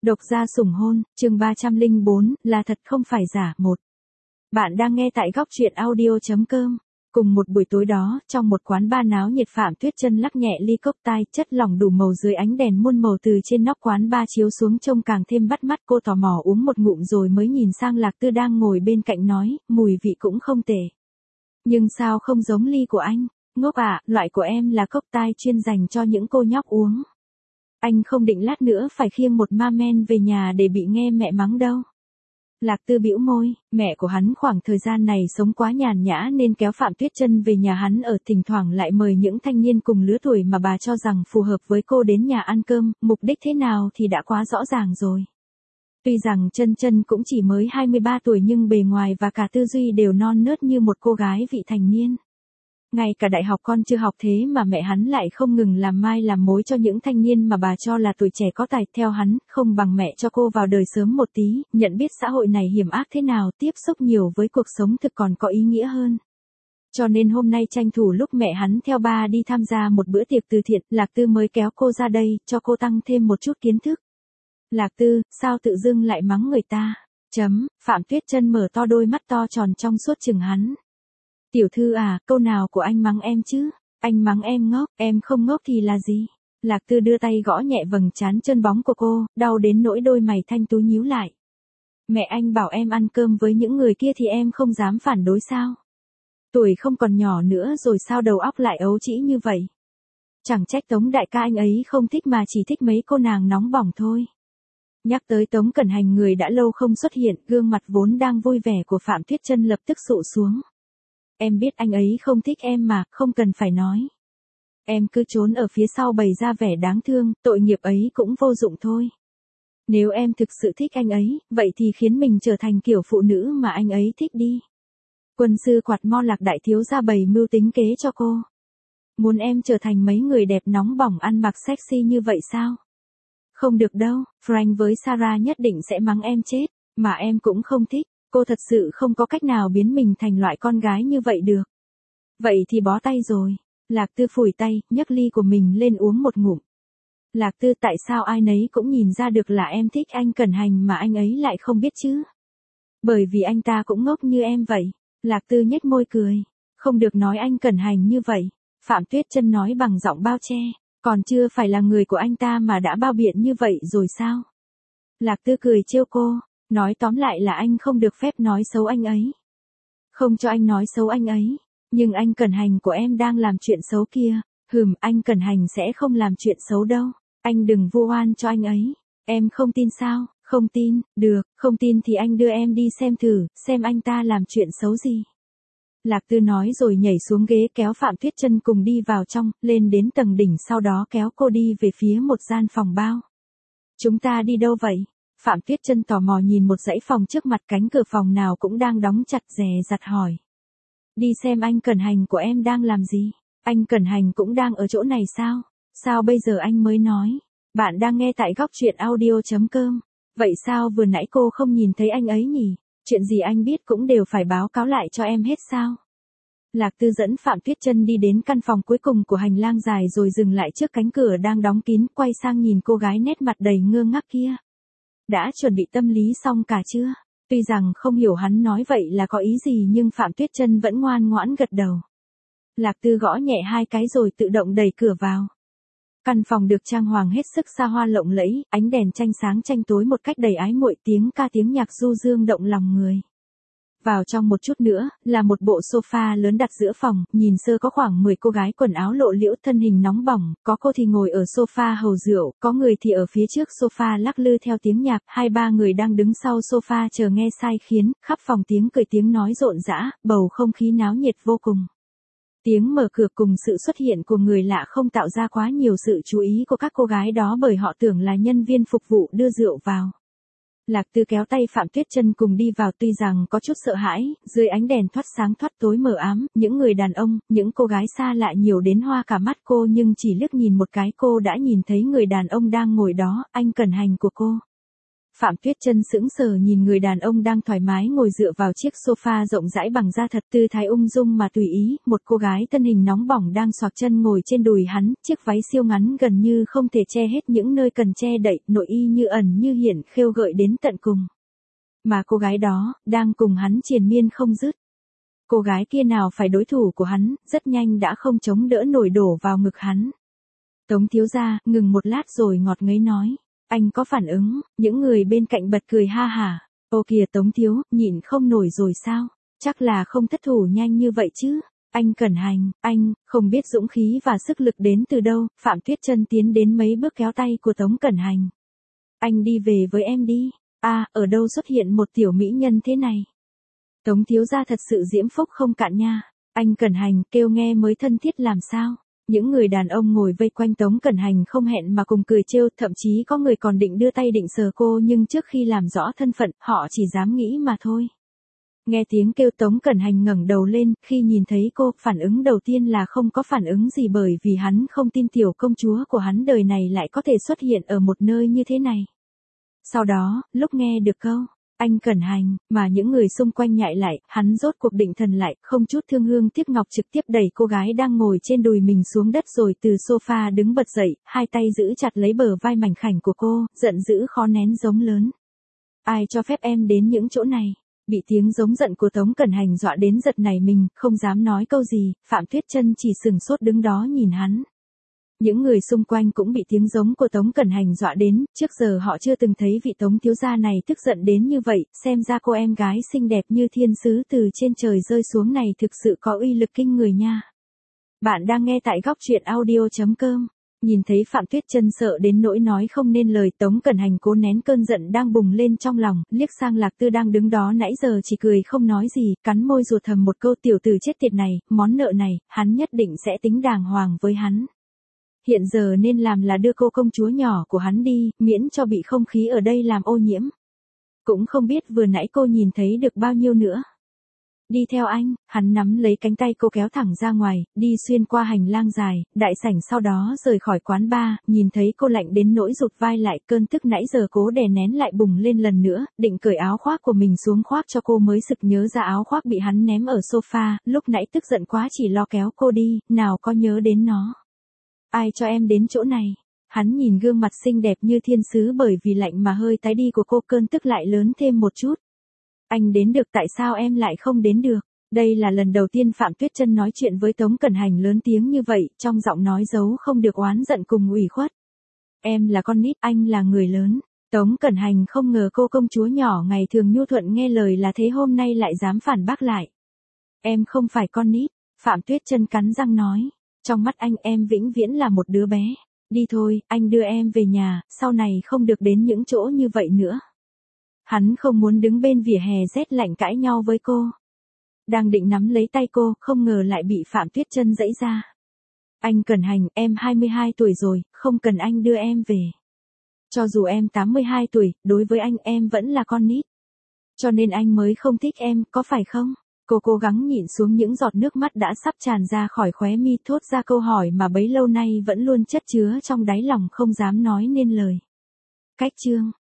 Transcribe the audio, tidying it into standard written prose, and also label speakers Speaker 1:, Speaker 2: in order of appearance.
Speaker 1: Độc gia sủng hôn, chương 304, là thật không phải giả. 1. Bạn đang nghe tại góc truyện audio.com. Cùng một buổi tối đó, trong một quán bar náo nhiệt, Phạm Tuyết Chân lắc nhẹ ly cốc tai, chất lỏng đủ màu dưới ánh đèn muôn màu từ trên nóc quán bar chiếu xuống trông càng thêm bắt mắt. Cô tò mò uống một ngụm rồi mới nhìn sang Lạc Tư đang ngồi bên cạnh nói, mùi vị cũng không tệ. Nhưng sao không giống ly của anh? Ngốc ạ, loại của em là cốc tai chuyên dành cho những cô nhóc uống. Anh không định lát nữa phải khiêng một ma men về nhà để bị nghe mẹ mắng đâu. Lạc Tư bĩu môi, mẹ của hắn khoảng thời gian này sống quá nhàn nhã nên kéo Phạm Tuyết Chân về nhà hắn ở, thỉnh thoảng lại mời những thanh niên cùng lứa tuổi mà bà cho rằng phù hợp với cô đến nhà ăn cơm, mục đích thế nào thì đã quá rõ ràng rồi. Tuy rằng Chân Chân cũng chỉ mới 23 tuổi nhưng bề ngoài và cả tư duy đều non nớt như một cô gái vị thành niên. Ngay cả đại học con chưa học thế mà mẹ hắn lại không ngừng làm mai làm mối cho những thanh niên mà bà cho là tuổi trẻ có tài. Theo hắn, không bằng mẹ cho cô vào đời sớm một tí, nhận biết xã hội này hiểm ác thế nào, tiếp xúc nhiều với cuộc sống thực còn có ý nghĩa hơn. Cho nên hôm nay tranh thủ lúc mẹ hắn theo ba đi tham gia một bữa tiệc từ thiện, Lạc Tư mới kéo cô ra đây, cho cô tăng thêm một chút kiến thức. Lạc Tư, sao tự dưng lại mắng người ta? Phạm Tuyết Chân mở to đôi mắt to tròn trong suốt chừng hắn. Tiểu thư à, câu nào của anh mắng em chứ? Anh mắng em ngốc, em không ngốc thì là gì? Lạc Tư đưa tay gõ nhẹ vầng trán chân bóng của cô, đau đến nỗi đôi mày thanh tú nhíu lại. Mẹ anh bảo em ăn cơm với những người kia thì em không dám phản đối sao? Tuổi không còn nhỏ nữa rồi sao đầu óc lại ấu trĩ như vậy? Chẳng trách Tống đại ca anh ấy không thích mà chỉ thích mấy cô nàng nóng bỏng thôi. Nhắc tới Tống Cẩn Hành, người đã lâu không xuất hiện, gương mặt vốn đang vui vẻ của Phạm Tuyết Chân lập tức sụ xuống. Em biết anh ấy không thích em mà, không cần phải nói. Em cứ trốn ở phía sau bày ra vẻ đáng thương, tội nghiệp ấy cũng vô dụng thôi. Nếu em thực sự thích anh ấy, vậy thì khiến mình trở thành kiểu phụ nữ mà anh ấy thích đi. Quân sư quạt mo Lạc đại thiếu gia bày mưu tính kế cho cô. Muốn em trở thành mấy người đẹp nóng bỏng ăn mặc sexy như vậy sao? Không được đâu, Frank với Sarah nhất định sẽ mắng em chết, mà em cũng không thích. Cô thật sự không có cách nào biến mình thành loại con gái như vậy được. Vậy thì bó tay rồi. Lạc Tư phủi tay, nhấc ly của mình lên uống một ngụm. Lạc Tư, tại sao ai nấy cũng nhìn ra được là em thích anh Cẩn Hành mà anh ấy lại không biết chứ? Bởi vì anh ta cũng ngốc như em vậy. Lạc Tư nhếch môi cười. Không được nói anh Cẩn Hành như vậy. Phạm Tuyết Chân nói bằng giọng bao che. Còn chưa phải là người của anh ta mà đã bao biện như vậy rồi sao? Lạc Tư cười trêu cô. Nói tóm lại là anh không được phép nói xấu anh ấy. Không cho anh nói xấu anh ấy. Nhưng anh Cẩn Hành của em đang làm chuyện xấu kia. Anh Cẩn Hành sẽ không làm chuyện xấu đâu. Anh đừng vu oan cho anh ấy. Em không tin sao? Không tin, được, không tin thì anh đưa em đi xem thử, xem anh ta làm chuyện xấu gì. Lạc Tư nói rồi nhảy xuống ghế kéo Phạm Tuyết Chân cùng đi vào trong, lên đến tầng đỉnh, sau đó kéo cô đi về phía một gian phòng bao. Chúng ta đi đâu vậy? Phạm Tuyết Chân tò mò nhìn một dãy phòng trước mặt, cánh cửa phòng nào cũng đang đóng chặt, dè dặt hỏi. Đi xem anh Cẩn Hành của em đang làm gì? Anh Cẩn Hành cũng đang ở chỗ này sao? Sao bây giờ anh mới nói? Bạn đang nghe tại góc truyện audio.com. Vậy sao vừa nãy cô không nhìn thấy anh ấy nhỉ? Chuyện gì anh biết cũng đều phải báo cáo lại cho em hết sao? Lạc Tư dẫn Phạm Tuyết Chân đi đến căn phòng cuối cùng của hành lang dài rồi dừng lại trước cánh cửa đang đóng kín, quay sang nhìn cô gái nét mặt đầy ngơ ngác kia. Đã chuẩn bị tâm lý xong cả chưa? Tuy rằng không hiểu hắn nói vậy là có ý gì nhưng Phạm Tuyết Chân vẫn ngoan ngoãn gật đầu. Lạc Tư gõ nhẹ hai cái rồi tự động đẩy cửa vào. Căn phòng được trang hoàng hết sức xa hoa lộng lẫy, ánh đèn tranh sáng tranh tối một cách đầy ái muội, tiếng ca tiếng nhạc du dương động lòng người. Vào trong một chút nữa, là một bộ sofa lớn đặt giữa phòng, nhìn sơ có khoảng 10 cô gái quần áo lộ liễu thân hình nóng bỏng, có cô thì ngồi ở sofa hầu rượu, có người thì ở phía trước sofa lắc lư theo tiếng nhạc, 2-3 người đang đứng sau sofa chờ nghe sai khiến, khắp phòng tiếng cười tiếng nói rộn rã, bầu không khí náo nhiệt vô cùng. Tiếng mở cửa cùng sự xuất hiện của người lạ không tạo ra quá nhiều sự chú ý của các cô gái đó bởi họ tưởng là nhân viên phục vụ đưa rượu vào. Lạc Tư kéo tay Phạm Tuyết Chân cùng đi vào, tuy rằng có chút sợ hãi, dưới ánh đèn thoát sáng thoát tối mờ ám, những người đàn ông, những cô gái xa lạ nhiều đến hoa cả mắt cô, nhưng chỉ liếc nhìn một cái cô đã nhìn thấy người đàn ông đang ngồi đó, anh Cẩn Hành của cô. Phạm Tuyết Chân sững sờ nhìn người đàn ông đang thoải mái ngồi dựa vào chiếc sofa rộng rãi bằng da thật, tư thái ung dung mà tùy ý, một cô gái thân hình nóng bỏng đang xoạc chân ngồi trên đùi hắn, chiếc váy siêu ngắn gần như không thể che hết những nơi cần che đậy, nội y như ẩn như hiện khêu gợi đến tận cùng. Mà cô gái đó, đang cùng hắn triền miên không dứt. Cô gái kia nào phải đối thủ của hắn, rất nhanh đã không chống đỡ nổi đổ vào ngực hắn. Tống thiếu gia, ngừng một lát rồi ngọt ngấy nói. Anh có phản ứng, những người bên cạnh bật cười ha hả. Ô kìa Tống thiếu, nhịn không nổi rồi sao? Chắc là không thất thủ nhanh như vậy chứ. Anh Cẩn Hành, anh, không biết dũng khí và sức lực đến từ đâu. Phạm Tuyết Chân tiến đến mấy bước kéo tay của Tống Cẩn Hành. Anh đi về với em đi. À, ở đâu xuất hiện một tiểu mỹ nhân thế này? Tống thiếu gia thật sự diễm phúc không cạn nha. Anh Cẩn Hành kêu nghe mới thân thiết làm sao? Những người đàn ông ngồi vây quanh Tống Cẩn Hành không hẹn mà cùng cười trêu, thậm chí có người còn định đưa tay định sờ cô nhưng trước khi làm rõ thân phận, họ chỉ dám nghĩ mà thôi. Nghe tiếng kêu Tống Cẩn Hành ngẩng đầu lên, khi nhìn thấy cô, phản ứng đầu tiên là không có phản ứng gì bởi vì hắn không tin tiểu công chúa của hắn đời này lại có thể xuất hiện ở một nơi như thế này. Sau đó, lúc nghe được câu anh Cẩn Hành, mà những người xung quanh nhại lại, hắn rốt cuộc định thần lại, không chút thương hương tiếc ngọc trực tiếp đẩy cô gái đang ngồi trên đùi mình xuống đất rồi từ sofa đứng bật dậy, hai tay giữ chặt lấy bờ vai mảnh khảnh của cô, giận dữ khó nén giống lớn. Ai cho phép em đến những chỗ này? Bị tiếng giống giận của Tống Cẩn Hành dọa đến giật nảy mình, không dám nói câu gì, Phạm Tuyết Chân chỉ sừng sốt đứng đó nhìn hắn. Những người xung quanh cũng bị tiếng giống của Tống Cẩn Hành dọa đến, trước giờ họ chưa từng thấy vị Tống thiếu gia này tức giận đến như vậy, xem ra cô em gái xinh đẹp như thiên sứ từ trên trời rơi xuống này thực sự có uy lực kinh người nha. Bạn đang nghe tại góc truyện audio.com. Nhìn thấy Phạm Tuyết Chân sợ đến nỗi nói không nên lời, Tống Cẩn Hành cố nén cơn giận đang bùng lên trong lòng, liếc sang Lạc Tư đang đứng đó nãy giờ chỉ cười không nói gì, cắn môi ruột thầm một câu tiểu tử chết tiệt này, món nợ này, hắn nhất định sẽ tính đàng hoàng với hắn. Hiện giờ nên làm là đưa cô công chúa nhỏ của hắn đi, miễn cho bị không khí ở đây làm ô nhiễm. Cũng không biết vừa nãy cô nhìn thấy được bao nhiêu nữa. Đi theo anh, hắn nắm lấy cánh tay cô kéo thẳng ra ngoài, đi xuyên qua hành lang dài, đại sảnh sau đó rời khỏi quán bar, nhìn thấy cô lạnh đến nỗi rụt vai lại, cơn tức nãy giờ cố đè nén lại bùng lên lần nữa, định cởi áo khoác của mình xuống khoác cho cô mới sực nhớ ra áo khoác bị hắn ném ở sofa, lúc nãy tức giận quá chỉ lo kéo cô đi, nào có nhớ đến nó. Ai cho em đến chỗ này? Hắn nhìn gương mặt xinh đẹp như thiên sứ bởi vì lạnh mà hơi tái đi của cô, cơn tức lại lớn thêm một chút. Anh đến được, tại sao em lại không đến được? Đây là lần đầu tiên Phạm Tuyết Chân nói chuyện với Tống Cẩn Hành lớn tiếng như vậy, trong giọng nói giấu không được oán giận cùng ủy khuất. Em là con nít, anh là người lớn. Tống Cẩn Hành không ngờ cô công chúa nhỏ ngày thường nhu thuận nghe lời là thế hôm nay lại dám phản bác lại. Em không phải con nít, Phạm Tuyết Chân cắn răng nói. Trong mắt anh em vĩnh viễn là một đứa bé. Đi thôi, anh đưa em về nhà, sau này không được đến những chỗ như vậy nữa. Hắn không muốn đứng bên vỉa hè rét lạnh cãi nhau với cô. Đang định nắm lấy tay cô, không ngờ lại bị Phạm Tuyết Chân giãy ra. Anh Cẩn Hành, em 22 tuổi rồi, không cần anh đưa em về. Cho dù em 82 tuổi, đối với anh em vẫn là con nít. Cho nên anh mới không thích em, có phải không? Cô cố gắng nhịn xuống những giọt nước mắt đã sắp tràn ra khỏi khóe mi, thốt ra câu hỏi mà bấy lâu nay vẫn luôn chất chứa trong đáy lòng không dám nói nên lời. Cách chương